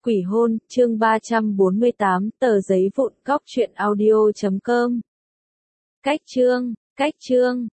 Quỷ hôn, chương 348, tờ giấy vụn, cóc truyện audio.com. Cách chương.